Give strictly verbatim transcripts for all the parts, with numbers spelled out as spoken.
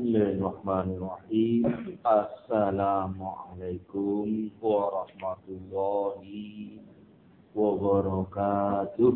Bismillahirrahmanirrahim. Assalamualaikum warahmatullahi wabarakatuh.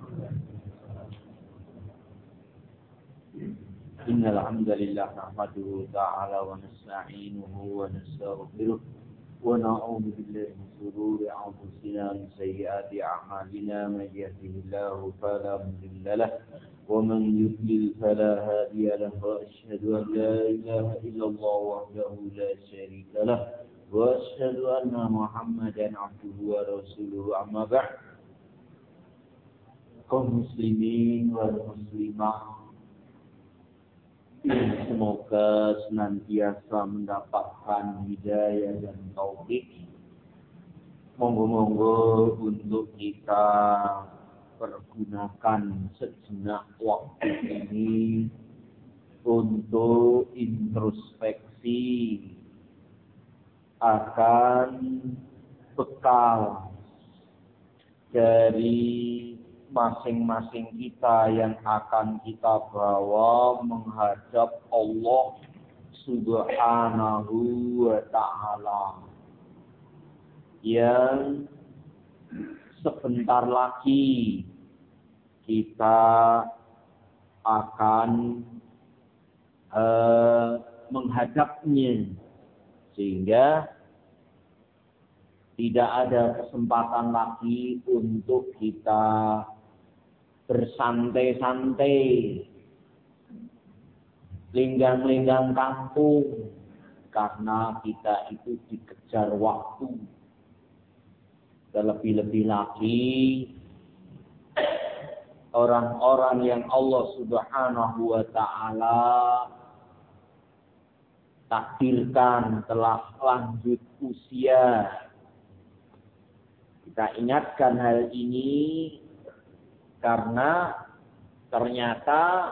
Innal hamdalillah nahmaduhu ta'ala wa nasta'inuhu wa nastaghfiruh wa na'udzu billahi min shururi anfusina wa min sayyiati a'malina may yahdihillahu fala mudilla lahu wa man yudlil fala hadiya lahu wa asyhadu an la ilaha illallah wahdahu la syarika lahu wa asyhadu anna Muhammadan 'abduhu wa rasuluhu amma ba'd. Kaum muslimin wal muslimah, semoga senantiasa mendapatkan hidayah dan taufik. Monggo-monggo untuk kita pergunakan sejenak waktu ini untuk introspeksi akan bekal dari masing-masing kita yang akan kita bawa menghadap Allah Subhanahu wa ta'ala, yang sebentar lagi kita akan uh, menghadapnya, sehingga tidak ada kesempatan lagi untuk kita bersantai-santai, linggang-linggang kampung, karena kita itu dikejar waktu. Terlebih-lebih lagi orang-orang yang Allah Subhanahu wa ta'ala takdirkan telah lanjut usia. Kita ingatkan hal ini karena ternyata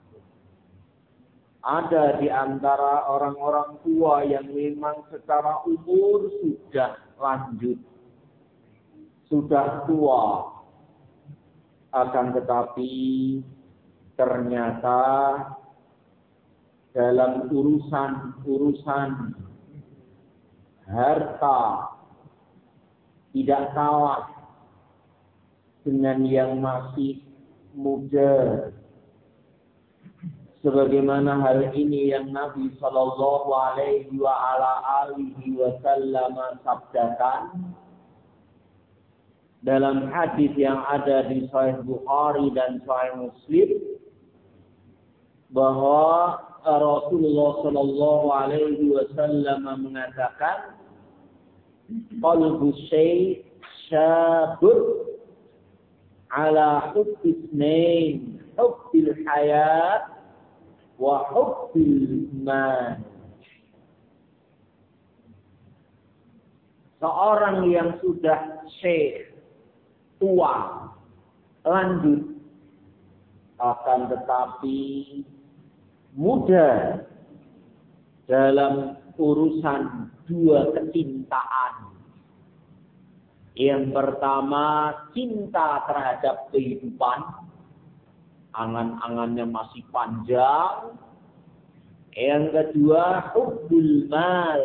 ada di antara orang-orang tua yang memang secara umur sudah lanjut, sudah tua, akan tetapi ternyata dalam urusan-urusan harta tidak kalah dengan yang masih muda. Sebagaimana hal ini yang Nabi Sallallahu Alaihi Wasallam sabdakan dalam hadis yang ada di Sahih Bukhari dan Sahih Muslim, bahwa Rasulullah Sallallahu Alaihi Wasallam mengatakan, qalbu syai' syabur ala hubbi itsnain, hubbil hayat wa hubbil mal. Seorang yang sudah syekh, tua, lanjut, akan tetapi muda dalam urusan dua kecintaan. Yang pertama, cinta terhadap kehidupan, angan-angannya masih panjang. Yang kedua, hubbul mal,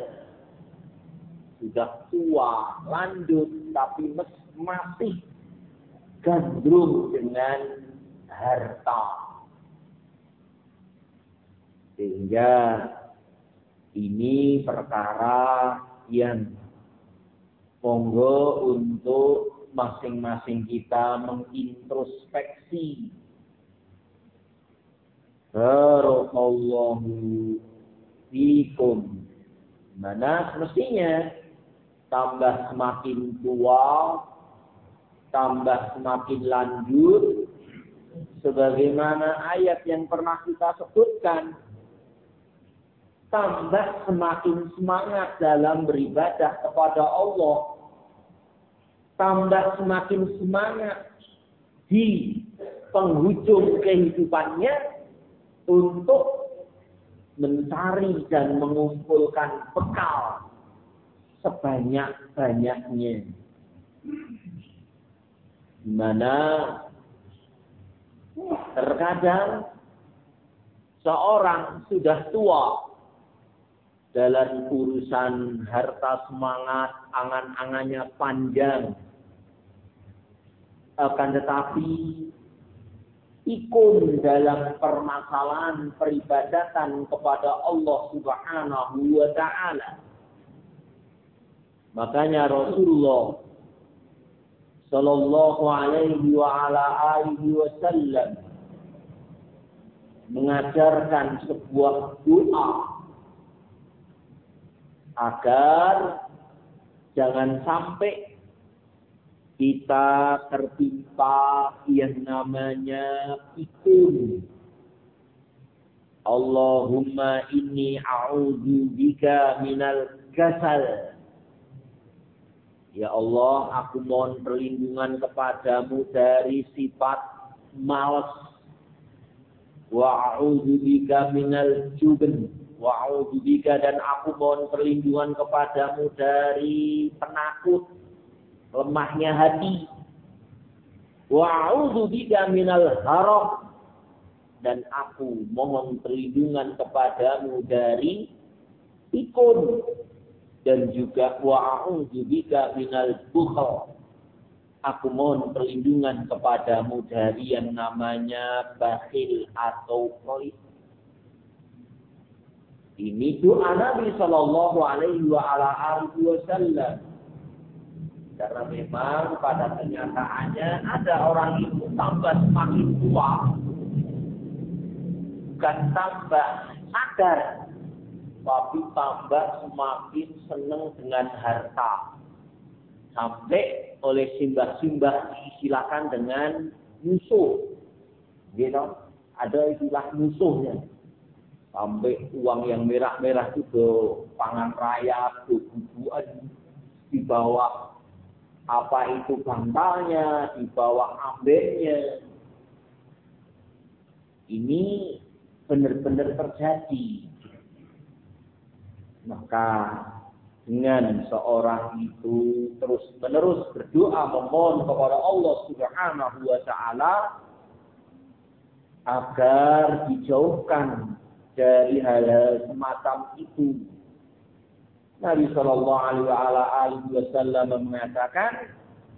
sudah tua, lanjut, tapi masih gandrung dengan harta. Sehingga ini perkara yang monggo untuk masing-masing kita mengintrospeksi. Barakallahu fikum. Mana mestinya tambah semakin tua, tambah semakin lanjut, sebagaimana ayat yang pernah kita sebutkan, tambah semakin semangat dalam beribadah kepada Allah, tambah semakin semangat di penghujung kehidupannya untuk mencari dan mengumpulkan bekal sebanyak-banyaknya. Di mana terkadang seorang sudah tua dalam urusan harta semangat, angan-angannya panjang. Akan tetapi ikut dalam permasalahan peribadatan kepada Allah Subhanahu wa Ta'ala. Makanya Rasulullah Sallallahu alaihi wa ala alihi wasallam mengajarkan sebuah doa agar jangan sampai kita tertimpa yang namanya pikun. Allahumma inni a'udzu bika minal kasal. Ya Allah, aku mohon perlindungan kepadamu dari sifat malas. Wa a'udzu bika minal jubn. Wa a'udzu bika, dan aku mohon perlindungan kepadamu dari penakut, lemahnya hati. Wa a'udzu bika minal haraq, dan aku mohon perlindungan kepadamu dari pikun. Dan juga wa a'udzu bika minal bukhl, aku mohon perlindungan kepadamu dari yang namanya bakhil atau pelit. Ini doa Nabi Sallallahu Alaihi Wasallam. Karena memang pada kenyataannya ada orang itu tambah semakin tua, bukan tambah sadar, tapi tambah semakin senang dengan harta. Sampai oleh simbah-simbah disilakan dengan musuh. Gitu. Ada istilah musuhnya. Sampai uang yang merah-merah itu pangan raya, bubuan, di bawah apa itu bantalnya, di bawah ambeknya. Ini benar-benar terjadi. Maka dengan seorang itu terus-menerus berdoa memohon kepada Allah Subhanahu wa Ta'ala agar dijauhkan dari hal-hal semacam itu. Nabi Sallallahu Alaihi Wasallam mengatakan,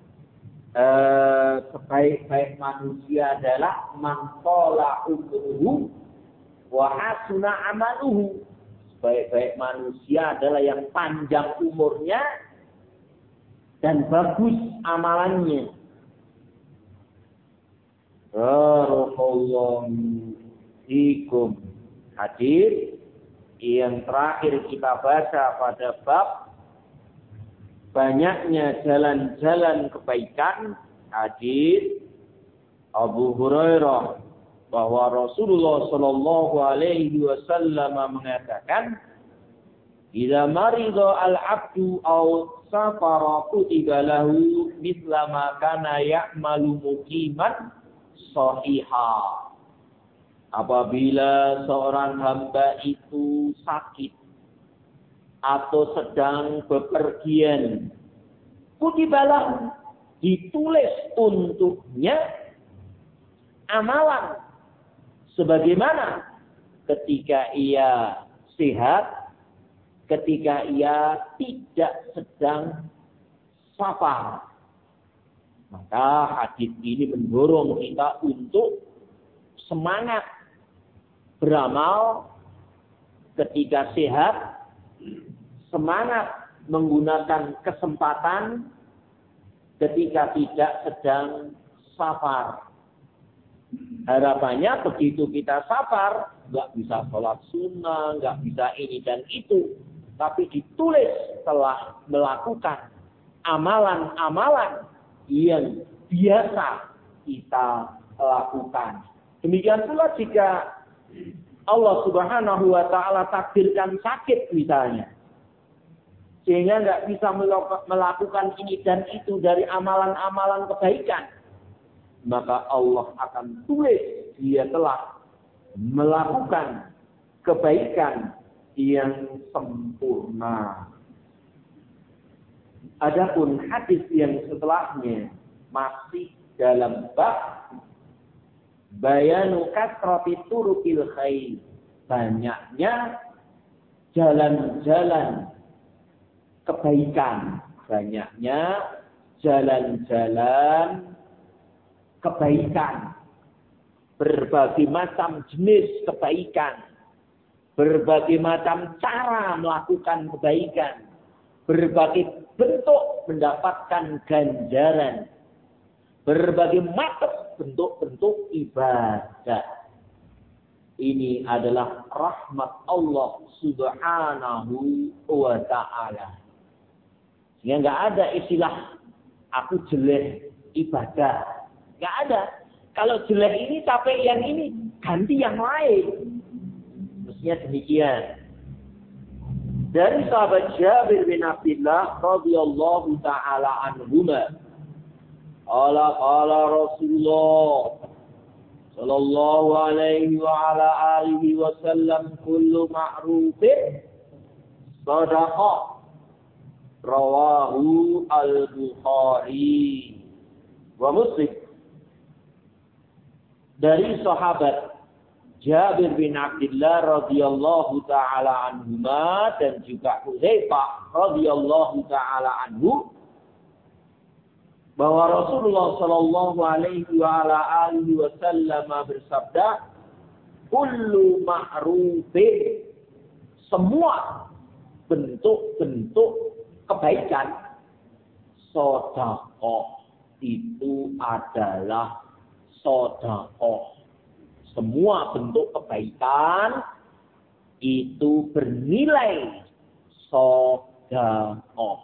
eh, sebaik-baik manusia adalah man qala umruhu wa hasuna amaluhu. Baik-baik manusia adalah yang panjang umurnya dan bagus amalannya. Barakallahu fikum. Hadir yang terakhir kita baca pada bab banyaknya jalan-jalan kebaikan. Hadir Abu Hurairah bahwa Rasulullah Sallallahu Alaihi Wasallam mengatakan, "Idza marida al-'abdu aw safara kutiba lahu mithla ma kana ya'malu muqiman shahiha." Apabila seorang hamba itu sakit atau sedang bepergian, kutiba lahu, ditulis untuknya amalan sebagaimana ketika ia sehat, ketika ia tidak sedang safar. Maka hadis ini mendorong kita untuk semangat beramal ketika sehat, semangat menggunakan kesempatan ketika tidak sedang safar. Harapannya begitu kita safar, nggak bisa sholat sunnah, nggak bisa ini dan itu. Tapi ditulis telah melakukan amalan-amalan yang biasa kita lakukan. Demikian pula jika Allah Subhanahu wa Ta'ala takdirkan sakit misalnya, sehingga nggak bisa melakukan ini dan itu dari amalan-amalan kebaikan, maka Allah akan tulis dia telah melakukan kebaikan yang sempurna. Adapun hadis yang setelahnya masih dalam bab bayanu kasrati turukil khair, banyaknya jalan-jalan kebaikan. Banyaknya jalan-jalan kebaikan. Berbagai macam jenis kebaikan. Berbagai macam cara melakukan kebaikan. Berbagai bentuk mendapatkan ganjaran. Berbagai macam bentuk-bentuk ibadah. Ini adalah rahmat Allah subhanahu wa ta'ala. Sehingga nggak ada istilah aku jelek ibadah. Nggak ada. Kalau jelek ini capek yang ini, ganti yang lain. Mestinya demikian. Dari sahabat Jabir bin Abdullah radhiyallahu taala anhuma, qala qala Rasulullah sallallahu alaihi wa ala alihi wasallam, kullu ma'rufin shadaqah. Rawahu al-Bukhari wa Muslim. Dari sahabat Jabir bin Abdullah radhiyallahu taala anhuma dan juga Hudzaifah radhiyallahu taala anhu, bahwa Rasulullah sallallahu alaihi wa ala alihi wasallam bersabda, kullu ma'rufin, semua bentuk-bentuk kebaikan, sedekah itu adalah sedekah. Semua bentuk kebaikan itu bernilai sedekah.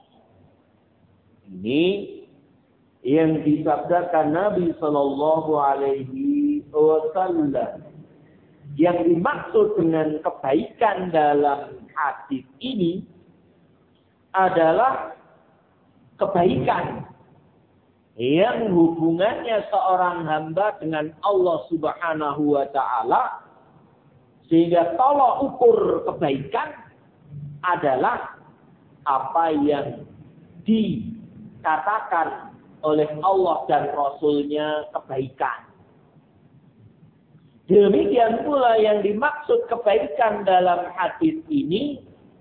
Ini yang disabdakan Nabi Sallallahu Alaihi Wasallam. Yang dimaksud dengan kebaikan dalam hadis ini adalah kebaikan yang hubungannya seorang hamba dengan Allah Subhanahu wa Ta'ala, sehingga tolak ukur kebaikan adalah apa yang dikatakan oleh Allah dan Rasul-Nya kebaikan. Demikian pula yang dimaksud kebaikan dalam hadis ini,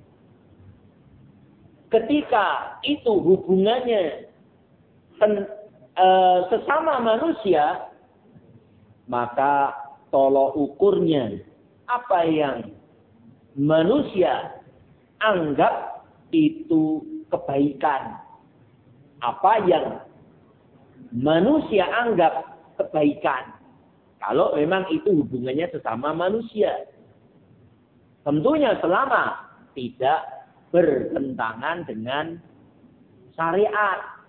ketika itu hubungannya ten, e, sesama manusia, maka tolok ukurnya apa yang manusia anggap itu kebaikan. Apa yang manusia anggap kebaikan. Kalau memang itu hubungannya sesama manusia. Tentunya selama tidak bertentangan dengan syariat.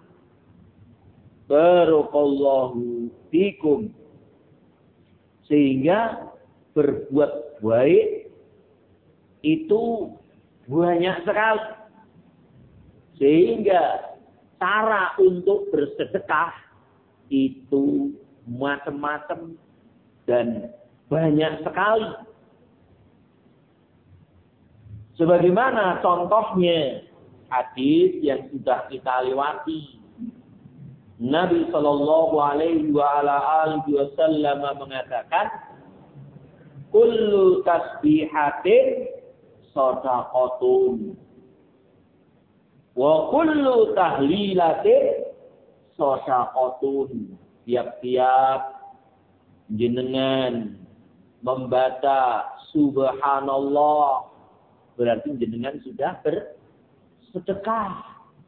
Barakallahu fikum. Sehingga berbuat baik itu banyak sekali. Sehingga cara untuk bersedekah itu macam-macam dan banyak sekali. Sebagaimana contohnya hadis yang sudah kita lewati. Nabi Sallallahu Alaihi Wasallam mengatakan, kullu tasbihatin shadaqatun wa kullu tahlilatin shadaqatun. Tiap-tiap jenengan membaca subhanallah, berarti jenengan sudah bersedekah.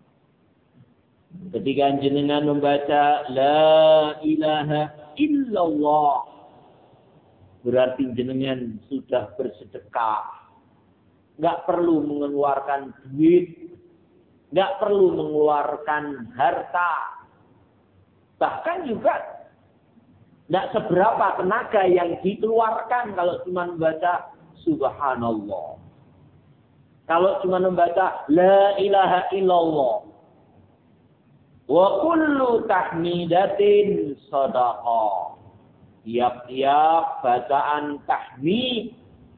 Ketika jenengan membaca la ilaha illallah, berarti jenengan sudah bersedekah. Enggak perlu mengeluarkan duit, enggak perlu mengeluarkan harta. Bahkan juga tidak seberapa tenaga yang dikeluarkan kalau cuma membaca subhanallah. Kalau cuma membaca la ilaha illallah. Wa kullu tahmidatin shadaqah. Tiap-tiap bacaan tahmid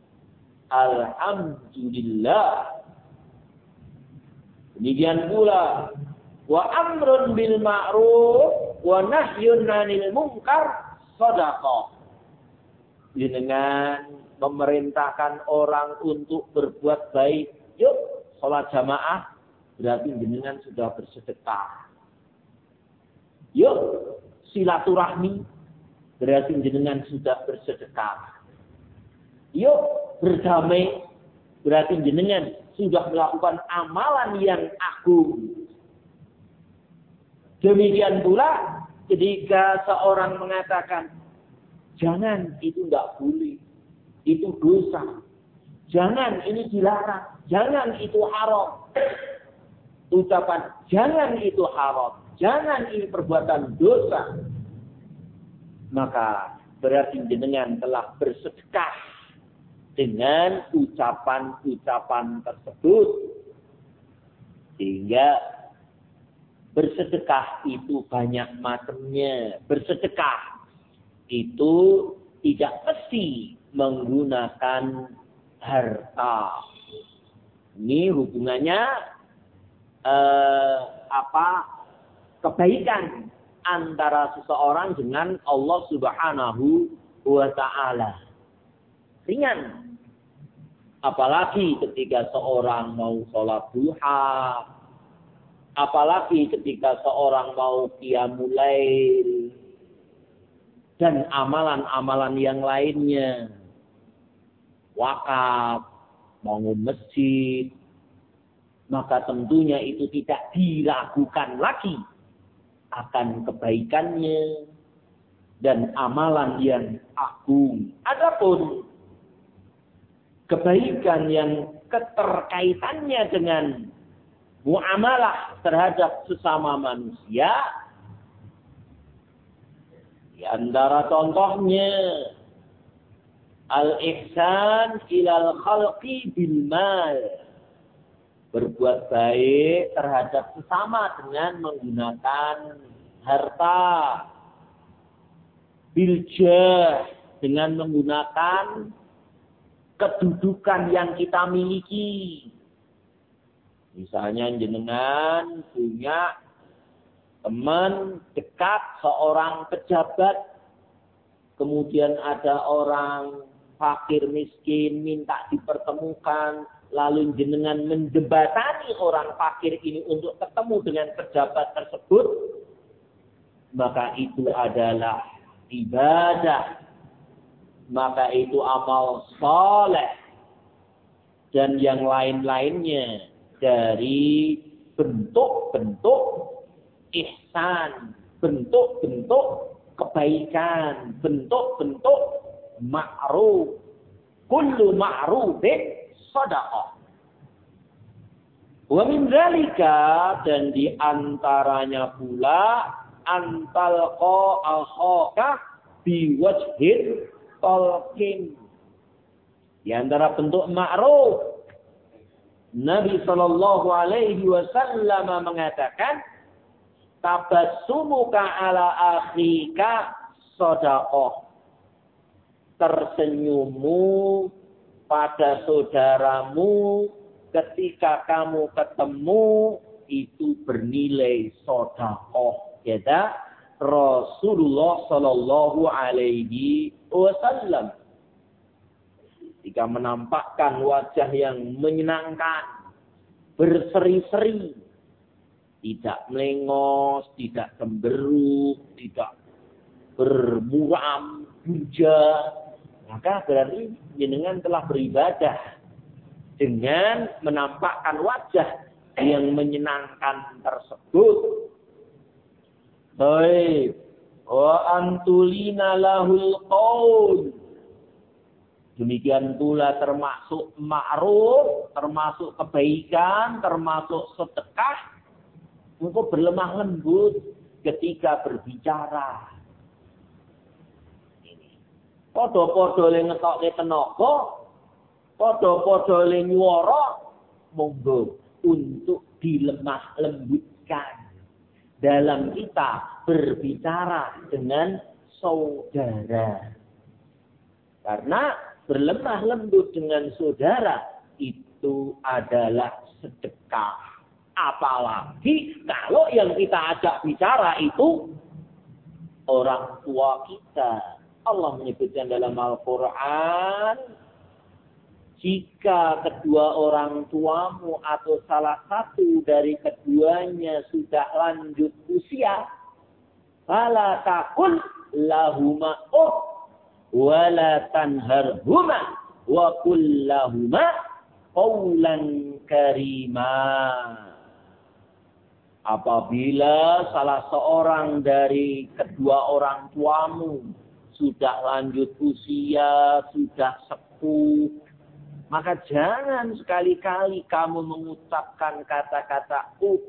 alhamdulillah. Demikian pula wa amrun bil ma'ruf wa nahyun 'anil munkar shadaqah. jenengan memerintahkan orang untuk berbuat baik, yuk sholat jamaah, berarti jenengan sudah bersedekah. Yuk silaturahmi, berarti jenengan sudah bersedekah. Yuk berdamai, berarti jenengan sudah melakukan amalan yang agung. Demikian pula ketika seorang mengatakan, jangan, itu tidak boleh, itu dosa. Jangan, ini dilarang. Jangan, itu haram. Ucapan, jangan itu haram. Jangan, ini perbuatan dosa. Maka berarti jenengan telah bersedekah dengan ucapan-ucapan tersebut. Sehingga bersedekah itu banyak macamnya. Bersedekah itu tidak mesti menggunakan harta. Ini hubungannya eh, apa kebaikan antara seseorang dengan Allah Subhanahu wa Ta'ala. Ringan. Apalagi ketika seorang mau sholat duha, apalagi ketika seorang mau qiyamul lail dan amalan-amalan yang lainnya. Wakaf, bangun masjid, maka tentunya itu tidak diragukan lagi akan kebaikannya dan amalan yang agung. Adapun kebaikan yang keterkaitannya dengan muamalah terhadap sesama manusia, di antara contohnya al-ihsan ilal khalqi bil mal, berbuat baik terhadap sesama dengan menggunakan harta, bil jah, dengan menggunakan kedudukan yang kita miliki. Misalnya jenengan punya teman dekat seorang pejabat, kemudian ada orang fakir miskin minta dipertemukan, lalu jenengan menjembatani orang fakir ini untuk ketemu dengan pejabat tersebut, maka itu adalah ibadah, maka itu amal saleh dan yang lain-lainnya dari bentuk-bentuk ihsan, bentuk-bentuk kebaikan, bentuk-bentuk ma'ruf. Kullu ma'rufin shadaqah. Wa min dzalika, dan di antaranya pula antalqa akhaka biwajhin talqin. Di antara bentuk ma'ruf, Nabi sallallahu alaihi wasallam mengatakan, tabassumuka ala akhika shadaqah. Tersenyummu pada saudaramu ketika kamu ketemu itu bernilai sedekah. Kata Rasulullah sallallahu alaihi wasallam. Jika menampakkan wajah yang menyenangkan, berseri-seri, tidak melengos, tidak cemberut, tidak bermuram, buja, maka berarti jenengan telah beribadah dengan menampakkan wajah yang menyenangkan tersebut. Baik, wa antulina lahul qaul. Demikian pula termasuk ma'ruf, termasuk kebaikan, termasuk sedekah, engkau berlemah lembut ketika berbicara. Podo-podo le ngetokke tenaga, podo-podo le nyuwara, monggo untuk dilemah lembutkan dalam kita berbicara dengan saudara. Karena berlemah lembut dengan saudara itu adalah sedekah. Apalagi kalau yang kita ajak bicara itu orang tua kita, Allah menyebutkan dalam Al-Quran, jika kedua orang tuamu atau salah satu dari keduanya sudah lanjut usia, fala taqul lahuma uff wala tanharhuma wa qul lahuma qawlan karima. Apabila salah seorang dari kedua orang tuamu sudah lanjut usia, sudah sepuh, maka jangan sekali-kali kamu mengucapkan kata-kata up,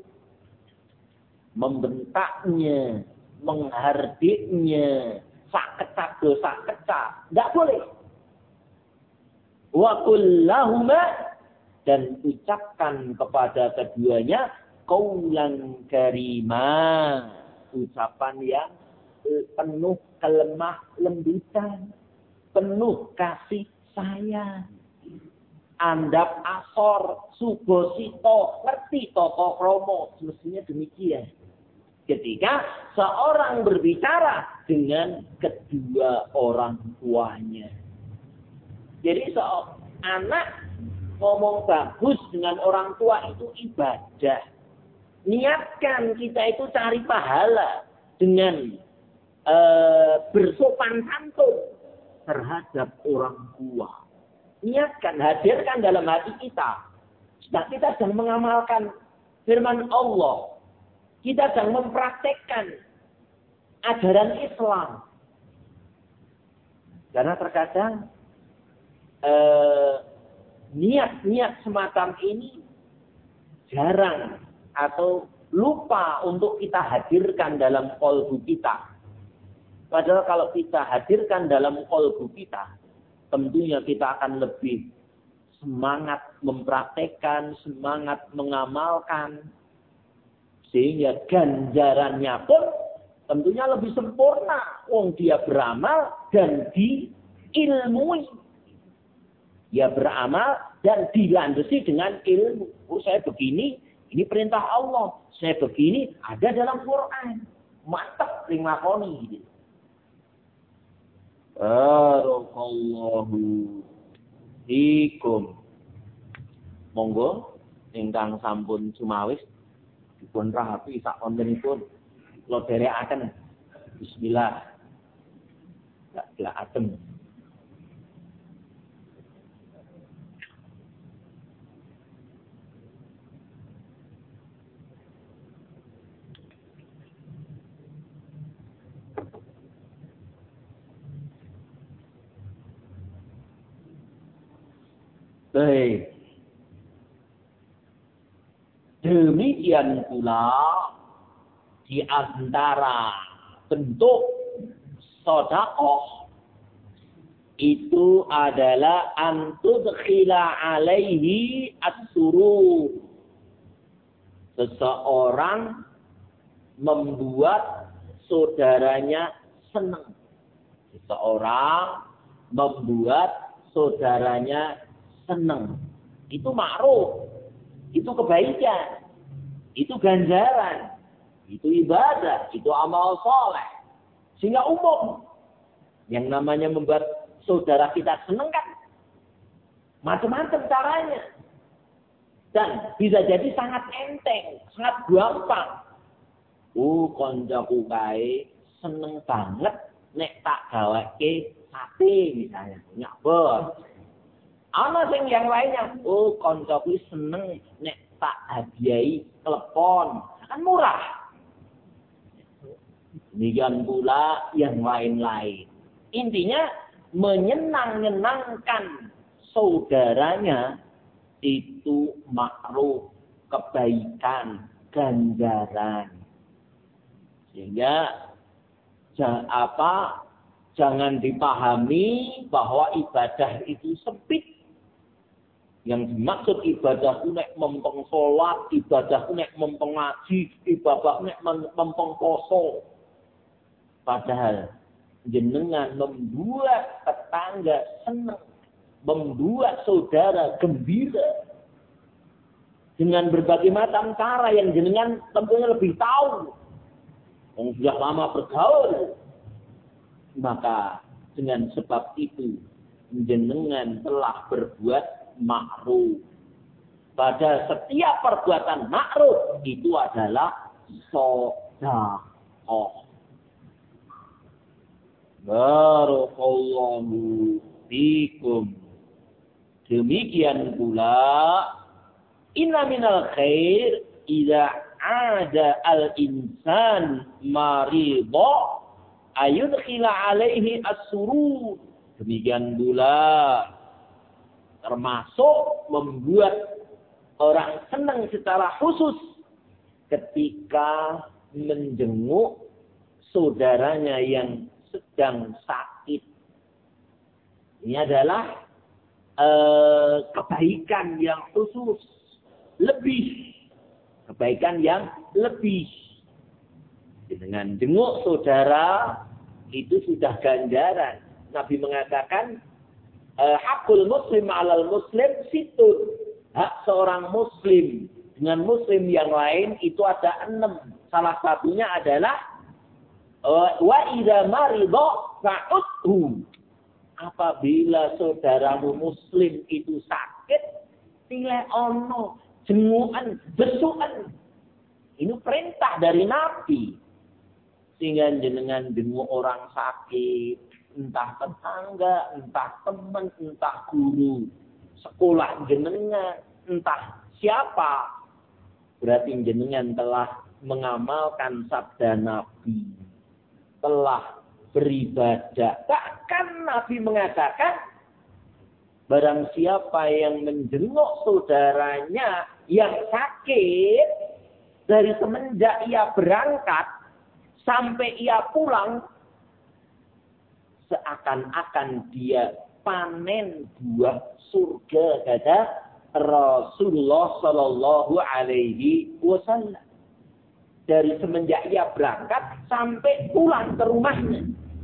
membentaknya, menghardiknya, sakecak dosa kecak. Tidak boleh. Wa qul lahuma, dan ucapkan kepada keduanya qaulan karima, ucapan yang penuh kelemah lembutan, penuh kasih sayang. Andap asor, subosito, ngerti toko kromo, semestinya demikian. Ketika seorang berbicara dengan kedua orang tuanya. Jadi seorang anak ngomong bagus dengan orang tua itu ibadah. Niatkan kita itu cari pahala dengan e, bersopan santun terhadap orang tua. Niatkan, hadirkan dalam hati kita. Nah, kita sedang mengamalkan firman Allah. Kita sedang mempraktekkan ajaran Islam. Karena terkadang niat-niat semacam ini jarang atau lupa untuk kita hadirkan dalam qalbu kita. Padahal kalau kita hadirkan dalam qalbu kita, tentunya kita akan lebih semangat mempraktekkan, semangat mengamalkan. Sehingga ganjarannya pun tentunya lebih sempurna. Wong dia beramal dan diilmui. Dia beramal dan dilandasi dengan ilmu. Oh, saya begini, ini perintah Allah. Saya begini, ada dalam Quran. Mantap, ringakoni. Gitu. Barakallahu fikum. Monggo, ingkang sampun sumawis. Dipun rahapi sak wontenipun kula dherekaken. Bismillah. Tak gelakaken. Baik. Demikian pula di antara bentuk sedekah itu adalah antudkhila alaihi as-surur. Seseorang membuat saudaranya senang. Seseorang membuat saudaranya senang. Itu ma'ruf. Itu kebaikan, itu ganjaran, itu ibadah, itu amal soleh. Sehingga umum. Yang namanya membuat saudara kita senang kan macam-macam caranya. Dan bisa jadi sangat enteng, sangat gampang. Oh, koncoku kae seneng banget nek tak gaweke sate misalnya, punya bos. Ana sing yang lainnya, oh koncoku seneng nek tak hadiahi telepon, kan murah. Demikian pula yang lain-lain. Intinya menyenang-nyenangkan saudaranya itu makruh, kebaikan, ganjaran. Sehingga apa? Jangan dipahami bahwa ibadah itu sempit. Yang dimaksud ibadah itu nek mempeng sholat, ibadah itu nek mempeng ngaji, ibadah nek mempeng poso. Padahal jenengan membuat tetangga senang, membuat saudara gembira dengan berbagai macam cara yang jenengan tentunya lebih tahu. Yang sudah lama bergaul, maka dengan sebab itu jenengan telah berbuat ma'ruf. Pada setiap perbuatan ma'ruf itu adalah sedekah. Barakallahu fikum. Demikian pula inna minal khair idza ada al-insan maridha ayudkhila alaihi as-surur. Demikian pula termasuk membuat orang senang secara khusus ketika menjenguk saudaranya yang sedang sakit. Ini adalah eh, kebaikan yang khusus, lebih kebaikan yang lebih. Dengan jenguk saudara itu sudah ganjaran. Nabi mengatakan hakul muslim alal muslim situr. Hak seorang muslim dengan muslim yang lain itu ada enam. Salah satunya adalah wa idza marida fa'udhu. Apabila saudaramu muslim itu sakit, pilih ono jengukan, besukan. Ini perintah dari Nabi. Sehingga jenengan jenguk orang sakit, entah tetangga, entah teman, entah guru, sekolah jenengan, entah siapa. Berarti jenengan telah mengamalkan sabda Nabi. Telah beribadah. Bahkan Nabi mengatakan, barang siapa yang menjenguk saudaranya yang sakit, dari semenjak ia berangkat, sampai ia pulang, seakan-akan dia panen buah surga, kata Rasulullah Sallallahu Alaihi Wasallam. Dari semenjak ia berangkat sampai pulang ke rumahnya.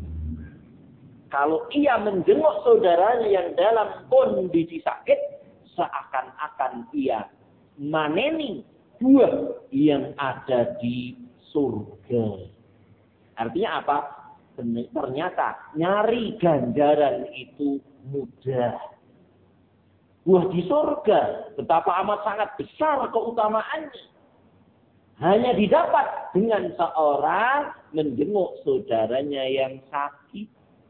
Kalau ia menjenguk saudaranya yang dalam kondisi sakit, seakan-akan ia maneni buah yang ada di surga. Artinya apa? Ternyata nyari ganjaran itu mudah. Buah di surga, betapa amat sangat besar keutamaannya. Hanya didapat dengan seorang menjenguk saudaranya yang sakit.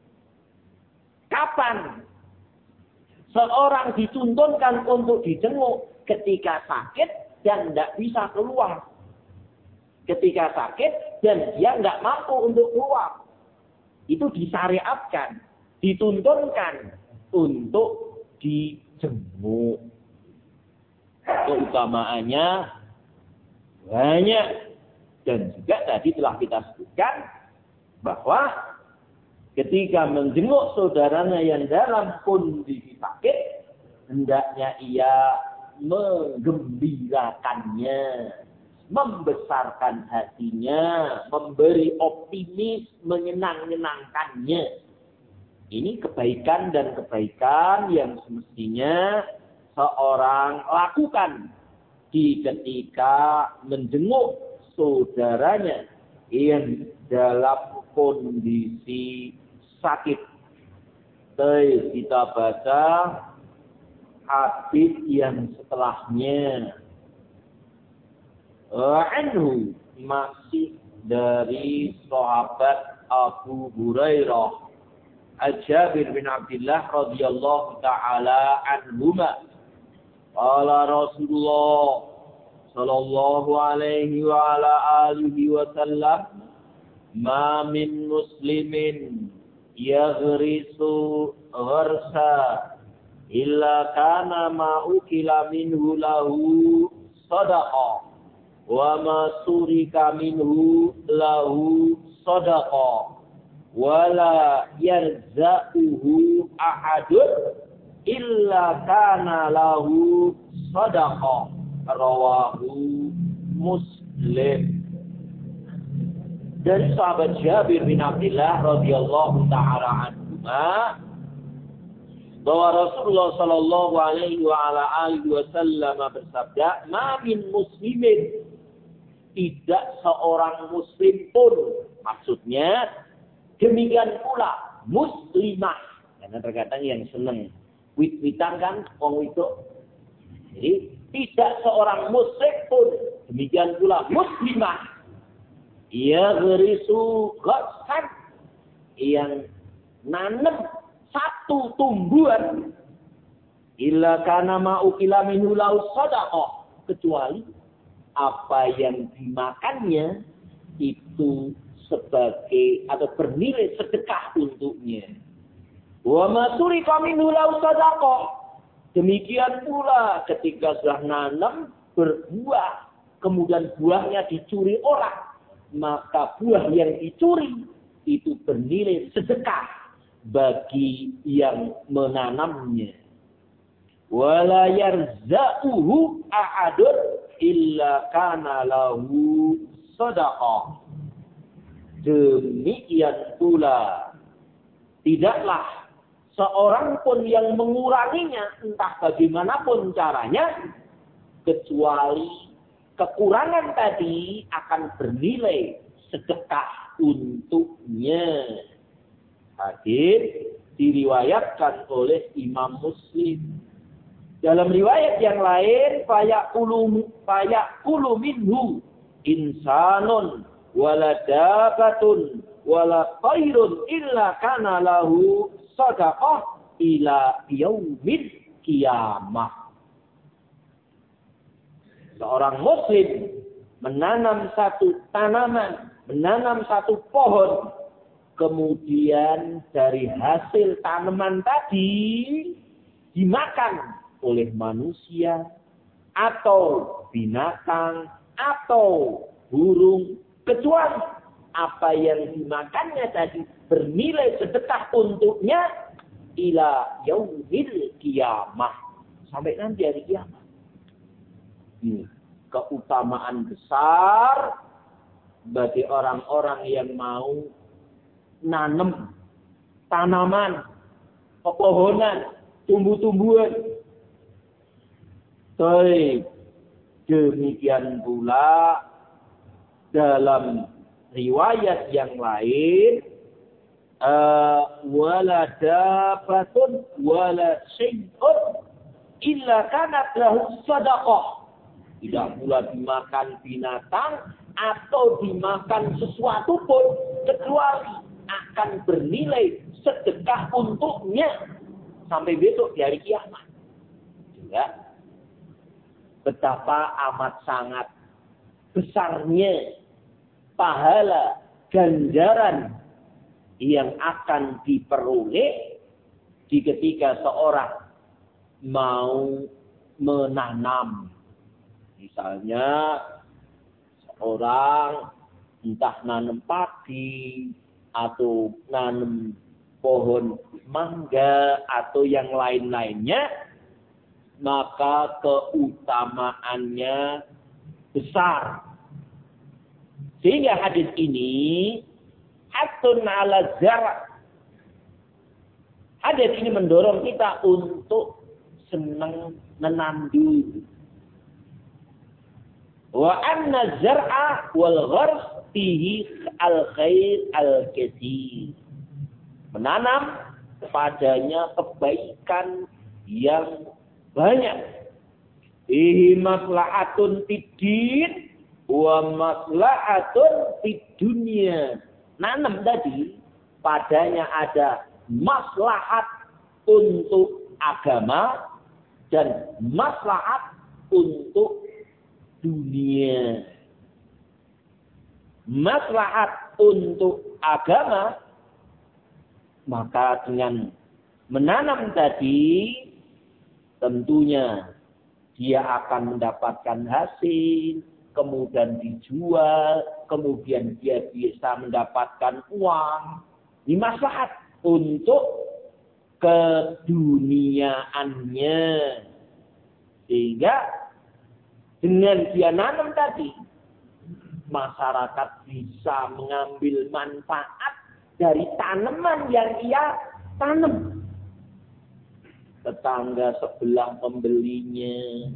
Kapan seorang dituntunkan untuk dijenguk? Ketika sakit dan tidak bisa keluar. Ketika sakit dan dia tidak mampu untuk keluar. Itu disyariatkan, dituntunkan untuk dijenguk. Keutamaannya banyak. Dan juga tadi telah kita sebutkan bahwa ketika menjenguk saudaranya yang dalam kondisi sakit, hendaknya ia menggembirakannya, membesarkan hatinya, memberi optimis, menyenang-nyenangkannya. Ini kebaikan dan kebaikan yang semestinya seorang lakukan di ketika menjenguk saudaranya yang dalam kondisi sakit. Baik, kita baca hadis yang setelahnya. Anhu, masih dari sahabat Abu Hurairah, Jabir bin Abdullah radhiyallahu taala anhuma. Qala Rasulullah sallallahu alaihi wa ala alihi wa sallam, ma min muslimin yaghrisu gharsa illa kana ma ukila minhu lahu sadaqah wa ma surika minhu lahu sadaqah wa la yarza'uhu ahadun illa kana lahu sadaqah. Rawahu Muslim. Dari sahabat Jabir bin Abdullah radhiyallahu taala anhu bahwa Rasulullah sallallahu alaihi wa ala alihi wasallam bersabda, "Ma min muslimin," tidak seorang muslim pun, maksudnya demikian pula muslimah. Karena terkadang yang seneng wit-witan kan wong itu. Jadi tidak seorang musyrik pun demikian pula muslimah. Ia gerisu ghasan yang nanam satu tumbuhan illa kana ma ukila minhu lahu shadaqah, kecuali apa yang dimakannya itu sebagai atau bernilai sedekah untuknya. Wa ma turika minhu lahu shadaqah, demikian pula ketika sudah nanam berbuah kemudian buahnya dicuri orang, maka buah yang dicuri itu bernilai sedekah bagi yang menanamnya. Wala yarza'uhu ahadun illa kana lahu shadaqah. Demikian pula tidaklah seorang pun yang menguranginya entah bagaimanapun caranya, kecuali kekurangan tadi akan bernilai sedekah untuknya. Hadis diriwayatkan oleh Imam Muslim. Dalam riwayat yang lain, fayaqulu fayaqulu minhu insanun wala dabatun wala tairun illa kana lahu shadaqah ila yaumil qiyamah. Seorang muslim menanam satu tanaman, menanam satu pohon, kemudian dari hasil tanaman tadi dimakan oleh manusia atau binatang atau burung, kecuali apa yang dimakannya tadi bernilai sedekah untuknya ila yaumil qiyamah, sampai nanti hari kiamat. Ini keutamaan besar bagi orang-orang yang mau nanam tanaman, pepohonan, tumbuh-tumbuhan. Baik, demikian pula dalam riwayat yang lain, uh, wala dabatun wala syai'un illa kanat lahu shadaqah. Tidak pula dimakan binatang atau dimakan sesuatu pun kecuali akan bernilai sedekah untuknya sampai besok di hari kiamat. Juga betapa amat sangat besarnya pahala ganjaran yang akan diperoleh di ketika seorang mau menanam. Misalnya seorang entah nanam padi atau nanam pohon mangga atau yang lain-lainnya, maka keutamaannya besar. Sehingga hadis ini hatun ala zara. Hadis ini mendorong kita untuk senang menandu. Wa anna zar'a wal gharz fihi al khair al katsir. Menanam padanya kebaikan yang banyak. Fihi maslahatun fid din wa maslahatun fid dunya. Nanam tadi padanya ada maslahat untuk agama dan maslahat untuk dunia. Maslahat untuk agama, maka dengan menanam tadi tentunya dia akan mendapatkan hasil, kemudian dijual, kemudian dia bisa mendapatkan uang. Ini maslahat untuk keduniaannya. Sehingga dengan dia nanam tadi, masyarakat bisa mengambil manfaat dari tanaman yang ia tanam. Tetangga sebelah membelinya,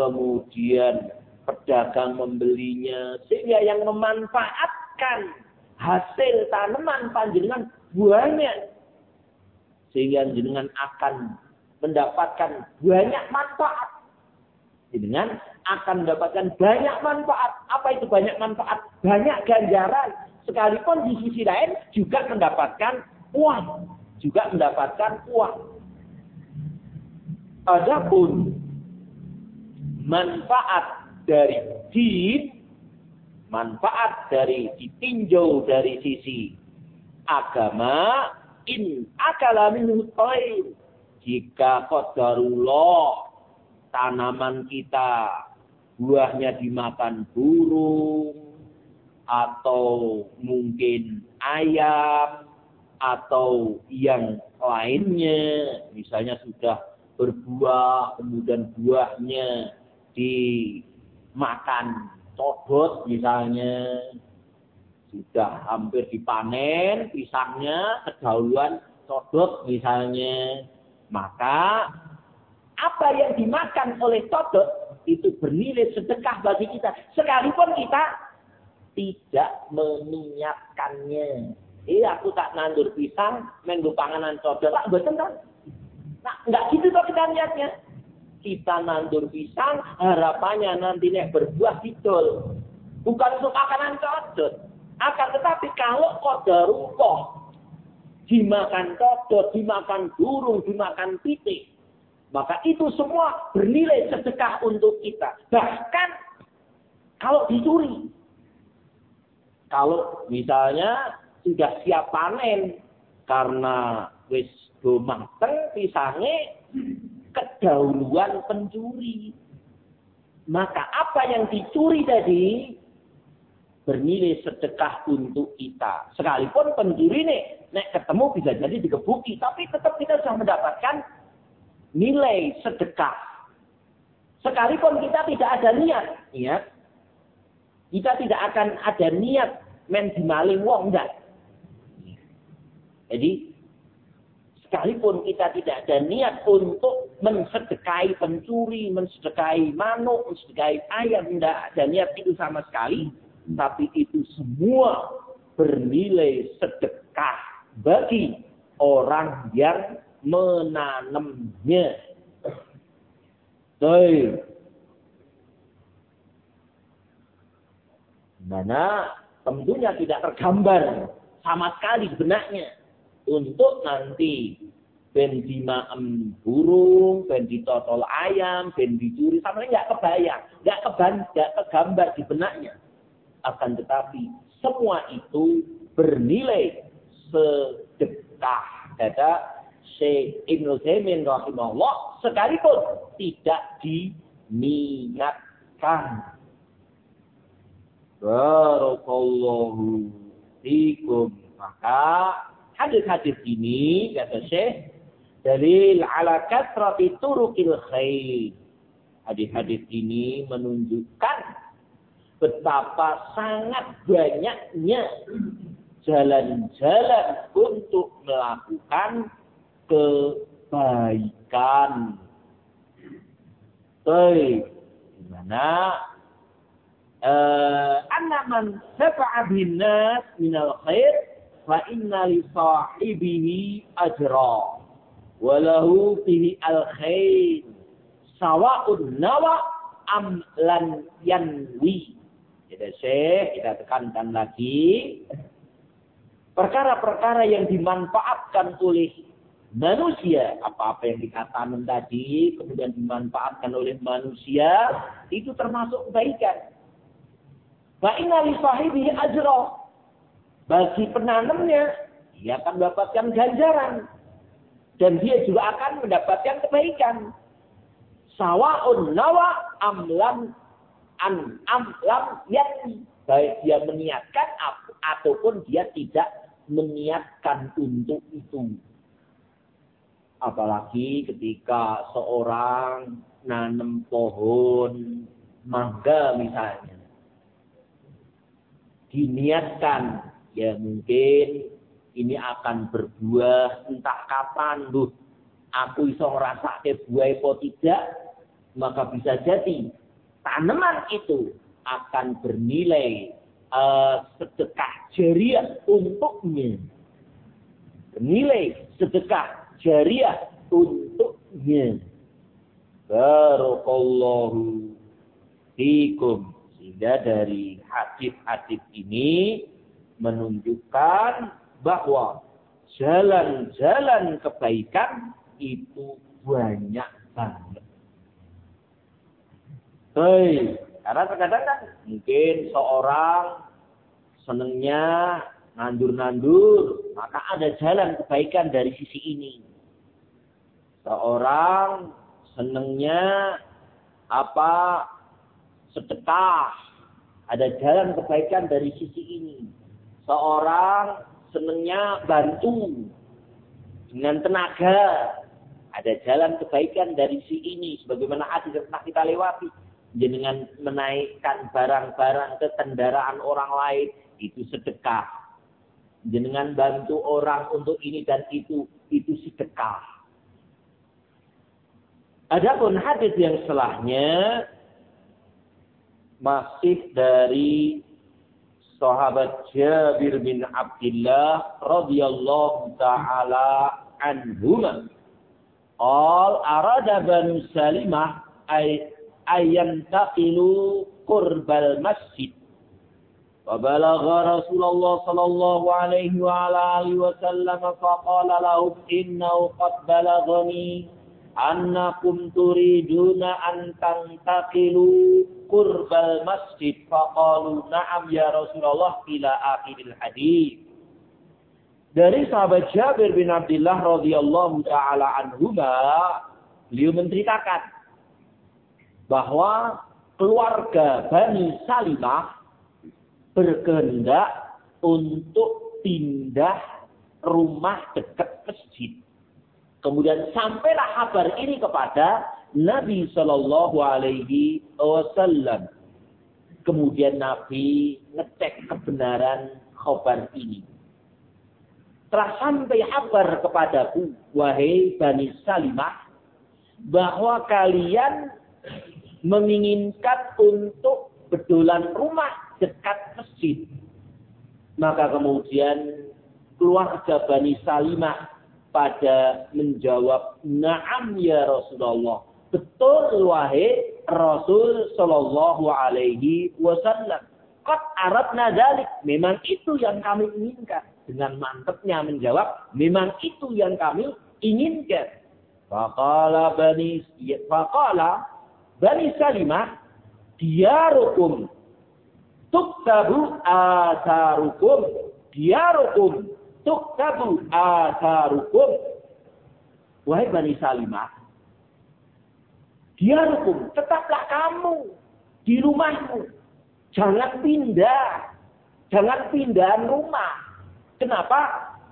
kemudian pedagang membelinya, sehingga yang memanfaatkan hasil tanaman panjenengan banyak. Sehingga jenengan akan mendapatkan banyak manfaat. Jenengan akan mendapatkan banyak manfaat. Apa itu banyak manfaat? Banyak ganjaran. Sekalipun di sisi lain juga mendapatkan uang. Juga mendapatkan uang. Adapun manfaat dari din, manfaat dari ditinjau dari sisi agama, in akala minhu thair. Jika qadarullah tanaman kita buahnya dimakan burung atau mungkin ayam atau yang lainnya, misalnya sudah berbuah kemudian buahnya dimakan codot misalnya, sudah hampir dipanen pisangnya kedahuluan codot misalnya, maka apa yang dimakan oleh codot itu bernilai sedekah bagi kita sekalipun kita tidak meniatkannya. Eh aku tak nandur pisang menggo panganan codot tak mboten kan? Nah, enggak gitu toh kita niatnya. Kita nandur pisang harapannya nanti nek berbuah didol. Bukan untuk makanan codot. Akan tetapi kalau qadarullah dimakan codot, dimakan burung, dimakan pitik, maka itu semua bernilai sedekah untuk kita. Bahkan kalau dicuri. Kalau misalnya sudah siap panen karena wis do mateng pisange kedahuluan pencuri. Maka apa yang dicuri tadi bernilai sedekah untuk kita. Sekalipun pencuri nih, nek ketemu bisa jadi digebuki, tapi tetap kita sudah mendapatkan nilai sedekah. Sekalipun kita tidak ada niat, niat. Kita tidak akan ada niat men dimaling wong enggak. Jadi sekalipun kita tidak ada niat untuk mensedekahi pencuri, mensedekahi manuk, mensedekahi ayam, tidak ada niat itu sama sekali. Tapi itu semua bernilai sedekah bagi orang yang menanamnya. Baik. Mana tentunya tidak tergambar sama sekali benaknya. Untuk nanti ben dimaem burung, ben ditotol ayam, ben dicuri, sama enggak kebayang, enggak keban, enggak tergambar di benaknya. Akan tetapi semua itu bernilai sedekah. Kata Syekh Ibnu Utsaimin rahimahullah, sekalipun tidak diniatkan. Barakallahu fikum. Maka hadis-hadis ini, kata Syekh, dalil ala kasrati turukil khair. Hadis-hadis ini menunjukkan betapa sangat banyaknya jalan-jalan untuk melakukan kebaikan. Baik, dimana anna man safa'a bin nas minal khair fa inna li sahibihi ajra wa lahu fihi al khair sawa'un nawa am lan yanwi. Jadi Syekh kita tekankan lagi perkara-perkara yang dimanfaatkan oleh manusia, apa-apa yang dikatakan tadi kemudian dimanfaatkan oleh manusia itu termasuk kebaikan. Fa inna li sahibihi ajra. Bagi penanamnya, dia akan mendapatkan ganjaran. Dan dia juga akan mendapatkan kebaikan. Sawa'un nawa amlam an amlam yani. Baik dia meniatkan ataupun dia tidak meniatkan untuk itu. Apalagi ketika seorang nanam pohon mangga misalnya. Diniatkan, ya mungkin ini akan berbuah entah kapan, loh. Aku iso ngrasake buah apa tidak, maka bisa jadi tanaman itu akan bernilai uh, sedekah jariah untuknya. Nilai sedekah jariah untuknya. Barakallahu fikum. Sehingga dari hadis-hadis ini menunjukkan bahwa jalan-jalan kebaikan itu banyak banget. Hei, karena terkadang kan mungkin seorang senengnya nandur-nandur, maka ada jalan kebaikan dari sisi ini. Seorang senengnya apa sedekah, ada jalan kebaikan dari sisi ini. Seorang senengnya bantu dengan tenaga, ada jalan kebaikan dari sisi ini. Sebagaimana hadis yang pernah kita lewati, dengan menaikkan barang-barang ke kendaraan orang lain, itu sedekah. Dengan bantu orang untuk ini dan itu, itu sedekah. Adapun hadis yang setelahnya masih dari sahabat Jabir bin Abdullah radhiyallahu taala anhuma. Qal arada Banu Salimah ay ayantaqilu qurbal masjid. Wa balagha Rasulullah sallallahu alaihi wa ala alihi wasallam faqala lahum innahu qad balaghani annakum turiduna an tantaqilu qurbal masjid. Faqalu na'am ya Rasulullah ila akhiril hadis. Dari sahabat Jabir bin Abdullah radhiyallahu taala anhuma, beliau menceritakan bahwa keluarga Bani Salimah berkehendak untuk pindah rumah dekat masjid. Kemudian sampailah kabar ini kepada Nabi Shallallahu Alaihi Wasallam. Kemudian Nabi ngecek kebenaran kabar ini. Telah sampai kabar kepadaku, wahai Bani Salimah, bahwa kalian menginginkan untuk bedolan rumah dekat masjid. Maka kemudian keluarga Bani Salimah pada menjawab, na'am ya Rasulullah. Betul wahai Rasul sallallahu alaihi wasallam. Qad aradna dzalik. Memang itu yang kami inginkan. Dengan mantapnya menjawab, memang itu yang kami inginkan. Faqala Bani Faqala Bani Salimah, diyarukum tuktabu atharukum. Diyarukum tuktabu atharukum. Wahai Bani Salimah, diyarukum, tetaplah kamu di rumahmu. Jangan pindah. Jangan pindahan rumah. Kenapa?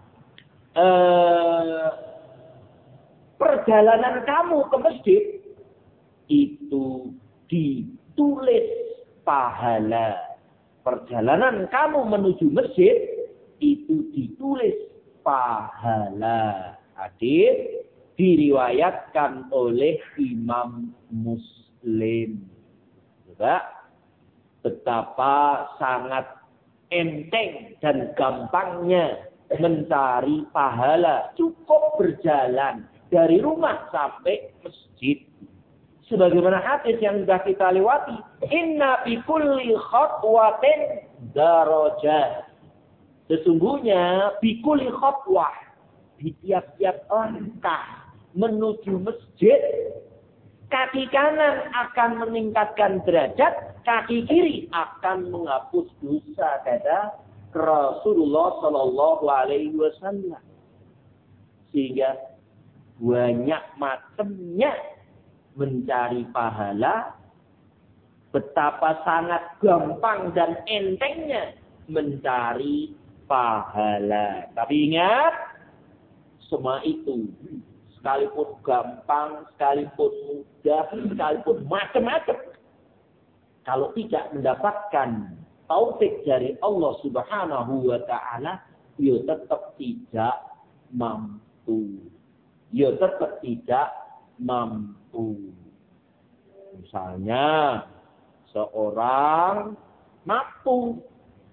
Eh, perjalanan kamu ke masjid itu ditulis pahala. Perjalanan kamu menuju masjid itu ditulis pahala. Hadis diriwayatkan oleh Imam Muslim. Juga betapa sangat enteng dan gampangnya mencari pahala. Cukup berjalan dari rumah sampai masjid. Sebagaimana hadis yang sudah kita lewati, inna bi kulli khatwatin darajat. Sesungguhnya bi kulli khatwah, di tiap-tiap langkah menuju masjid, kaki kanan akan meningkatkan derajat, kaki kiri akan menghapus dosa, kata Rasulullah sallallahu alaihi wasallam. Sehingga banyak macamnya mencari pahala, betapa sangat gampang dan entengnya mencari pahala. Tapi ingat, semua itu sekalipun gampang, sekalipun mudah, sekalipun macam-macam, kalau tidak mendapatkan taufik dari Allah Subhanahu wa taala, ya tetap tidak mampu. Ya tetap tidak mampu. Misalnya seorang mampu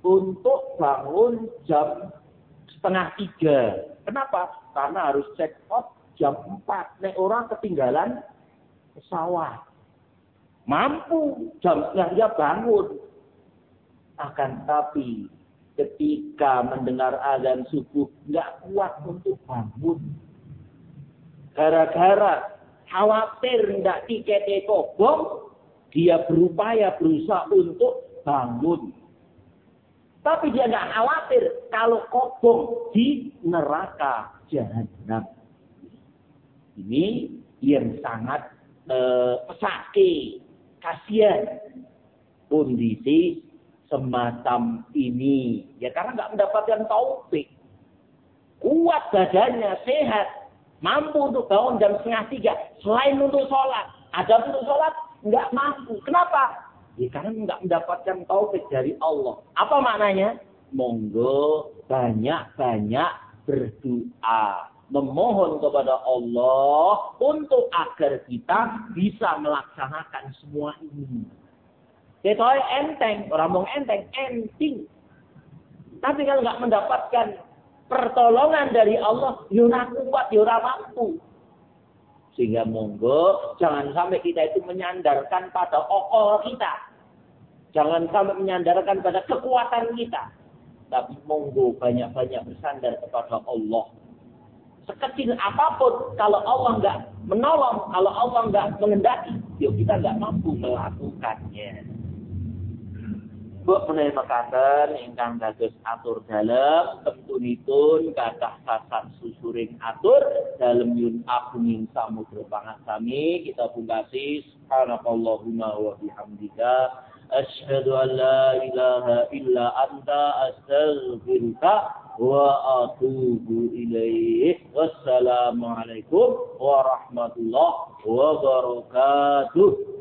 untuk bangun jam setengah tiga. Kenapa? Karena harus check out jam empat. Nek orang ketinggalan pesawat. Mampu jam setengah tiga bangun. Akan tapi ketika mendengar azan subuh nggak kuat untuk bangun. Gara-gara khawatir nggak tiketnya kobong, dia berupaya berusaha untuk bangun. Tapi dia nggak khawatir kalau kobong di neraka jahanam. Ini yang sangat eh, pesake, kasihan kondisi semacam ini. Ya karena nggak mendapatkan taufik. Kuat badannya, sehat, mampu untuk bangun jam setengah tiga. Selain untuk sholat, ada untuk sholat nggak mampu. Kenapa? Ya karena nggak mendapatkan taufik dari Allah. Apa maknanya? Monggo banyak-banyak berdoa. Memohon kepada Allah untuk agar kita bisa melaksanakan semua ini. Kita enteng, orang ngomong enteng, enting. Tapi kalau nggak mendapatkan pertolongan dari Allah, yura kuat, yura mampu. Sehingga monggo, jangan sampai kita itu menyandarkan pada okol kita. Jangan sampai menyandarkan pada kekuatan kita. Tapi monggo banyak-banyak bersandar kepada Allah. Sekecil apapun, kalau Allah nggak menolong, kalau Allah nggak mengendaki, yuk kita nggak mampu melakukannya. Mbok menawi mekaten ingkang dados atur dalem temtunipun kathah sasat susuring atur dalem yun agunging samudra pangasami kita pungkasi subhanakallahumma wa bihamdika asyhadu an la ilaha illa anta astaghfiruka wa atubu ilaih. Wassalamualaikum warahmatullahi wabarakatuh.